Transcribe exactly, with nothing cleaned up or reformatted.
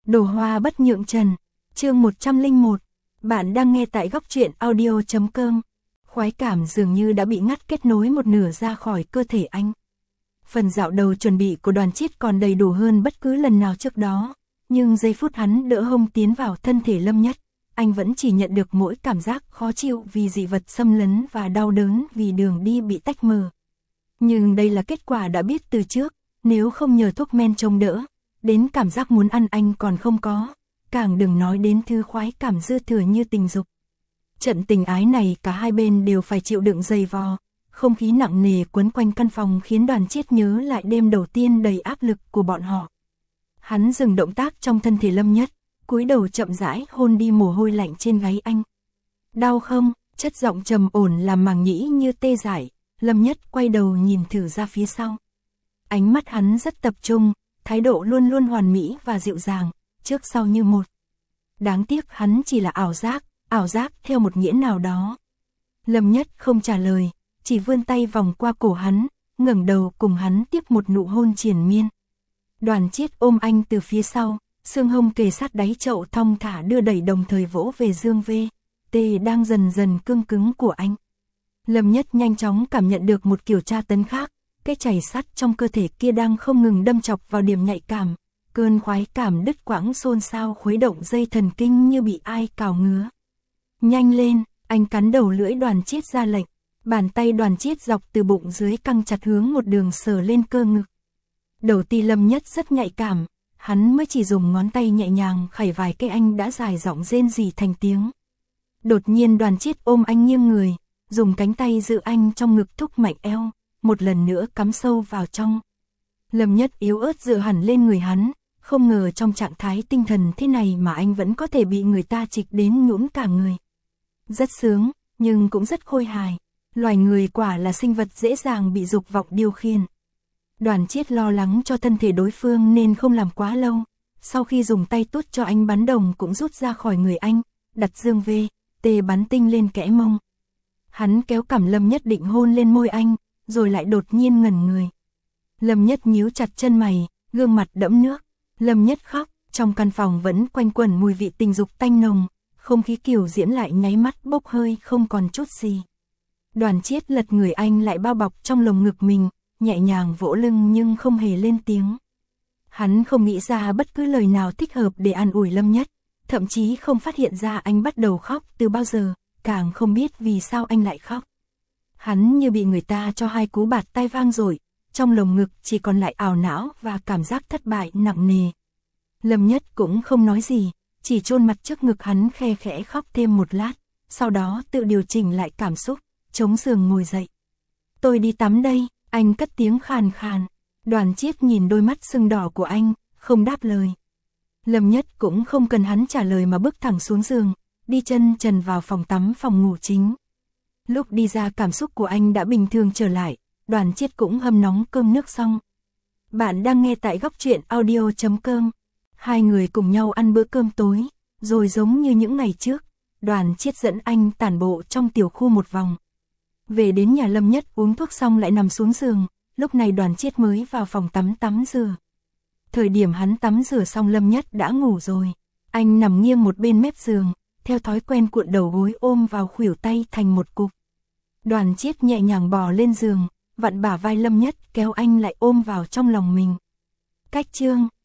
Đồ hoa bất nhượng trần, chương một trăm lẻ một. Bạn đang nghe tại góc truyện audio chấm com. Khoái cảm dường như đã bị ngắt kết nối một nửa ra khỏi cơ thể anh. Phần dạo đầu chuẩn bị của Đoàn Chiết còn đầy đủ hơn bất cứ lần nào trước đó, nhưng giây phút hắn đỡ hông tiến vào thân thể Lâm Nhất, anh vẫn chỉ nhận được mỗi cảm giác khó chịu vì dị vật xâm lấn và đau đớn vì đường đi bị tách mờ. Nhưng đây là kết quả đã biết từ trước, nếu không nhờ thuốc men chống đỡ, đến cảm giác muốn ăn anh còn không có, càng đừng nói đến thứ khoái cảm dư thừa như tình dục. Trận tình ái này cả hai bên đều phải chịu đựng dày vò, không khí nặng nề quấn quanh căn phòng khiến Đoàn Chiết nhớ lại đêm đầu tiên đầy áp lực của bọn họ. Hắn dừng động tác trong thân thể Lâm Nhất, cúi đầu chậm rãi hôn đi mồ hôi lạnh trên gáy anh. Đau không? Chất giọng trầm ổn làm màng nhĩ như tê dại. Lâm Nhất quay đầu nhìn thử ra phía sau. Ánh mắt hắn rất tập trung, thái độ luôn luôn hoàn mỹ và dịu dàng, trước sau như một. Đáng tiếc hắn chỉ là ảo giác, ảo giác theo một nghĩa nào đó. Lâm Nhất không trả lời, chỉ vươn tay vòng qua cổ hắn, ngẩng đầu cùng hắn tiếp một nụ hôn triền miên. Đoàn Chiết ôm anh từ phía sau, xương hông kề sát đáy chậu thong thả đưa đẩy đồng thời vỗ về dương vê, tê đang dần dần cương cứng của anh. Lâm Nhất nhanh chóng cảm nhận được một kiểu tra tấn khác, cái chảy sắt trong cơ thể kia đang không ngừng đâm chọc vào điểm nhạy cảm, cơn khoái cảm đứt quãng xôn xao khuấy động dây thần kinh như bị ai cào ngứa. Nhanh lên, anh cắn đầu lưỡi Đoàn Chiết ra lệnh, bàn tay Đoàn Chiết dọc từ bụng dưới căng chặt hướng một đường sờ lên cơ ngực. Đầu ti Lâm Nhất rất nhạy cảm, hắn mới chỉ dùng ngón tay nhẹ nhàng khẩy vài cái anh đã dài giọng rên rỉ thành tiếng. Đột nhiên Đoàn Chiết ôm anh nghiêng người, dùng cánh tay giữ anh trong ngực thúc mạnh eo, một lần nữa cắm sâu vào trong. Lâm Nhất yếu ớt dựa hẳn lên người hắn, không ngờ trong trạng thái tinh thần thế này mà anh vẫn có thể bị người ta trịch đến nhũn cả người. Rất sướng, nhưng cũng rất khôi hài, loài người quả là sinh vật dễ dàng bị dục vọng điều khiển. Đoàn Chiết lo lắng cho thân thể đối phương nên không làm quá lâu, sau khi dùng tay tuốt cho anh bắn đồng cũng rút ra khỏi người anh, đặt dương vê, tê bắn tinh lên kẽ mông. Hắn kéo cằm Lâm Nhất định hôn lên môi anh, rồi lại đột nhiên ngẩn người. Lâm Nhất nhíu chặt chân mày, gương mặt đẫm nước. Lâm Nhất khóc, trong căn phòng vẫn quanh quẩn mùi vị tình dục tanh nồng, không khí kiều diễn lại nháy mắt bốc hơi không còn chút gì. Đoàn Chiết lật người anh lại bao bọc trong lồng ngực mình, nhẹ nhàng vỗ lưng nhưng không hề lên tiếng. Hắn không nghĩ ra bất cứ lời nào thích hợp để an ủi Lâm Nhất, thậm chí không phát hiện ra anh bắt đầu khóc từ bao giờ, càng không biết vì sao anh lại khóc. Hắn như bị người ta cho hai cú bạt tai vang rồi, trong lồng ngực chỉ còn lại ảo não và cảm giác thất bại nặng nề. Lâm Nhất cũng không nói gì, chỉ chôn mặt trước ngực hắn khe khẽ khóc thêm một lát, sau đó tự điều chỉnh lại cảm xúc, chống giường ngồi dậy. Tôi đi tắm đây, anh cất tiếng khàn khàn. Đoàn Chiết nhìn đôi mắt sưng đỏ của anh, không đáp lời. Lâm Nhất cũng không cần hắn trả lời mà bước thẳng xuống giường, đi chân trần vào phòng tắm phòng ngủ chính. Lúc đi ra cảm xúc của anh đã bình thường trở lại, Đoàn Chiết cũng hâm nóng cơm nước xong. Bạn đang nghe tại góc truyện audio chấm com. Hai người cùng nhau ăn bữa cơm tối, rồi giống như những ngày trước, Đoàn Chiết dẫn anh tản bộ trong tiểu khu một vòng. Về đến nhà Lâm Nhất uống thuốc xong lại nằm xuống giường, lúc này Đoàn Chiết mới vào phòng tắm tắm rửa. Thời điểm hắn tắm rửa xong Lâm Nhất đã ngủ rồi, anh nằm nghiêng một bên mép giường, theo thói quen cuộn đầu gối ôm vào khuỷu tay thành một cục. Đoàn Chiết nhẹ nhàng bò lên giường, vặn bả vai Lâm Nhất kéo anh lại ôm vào trong lòng mình. Cách chương,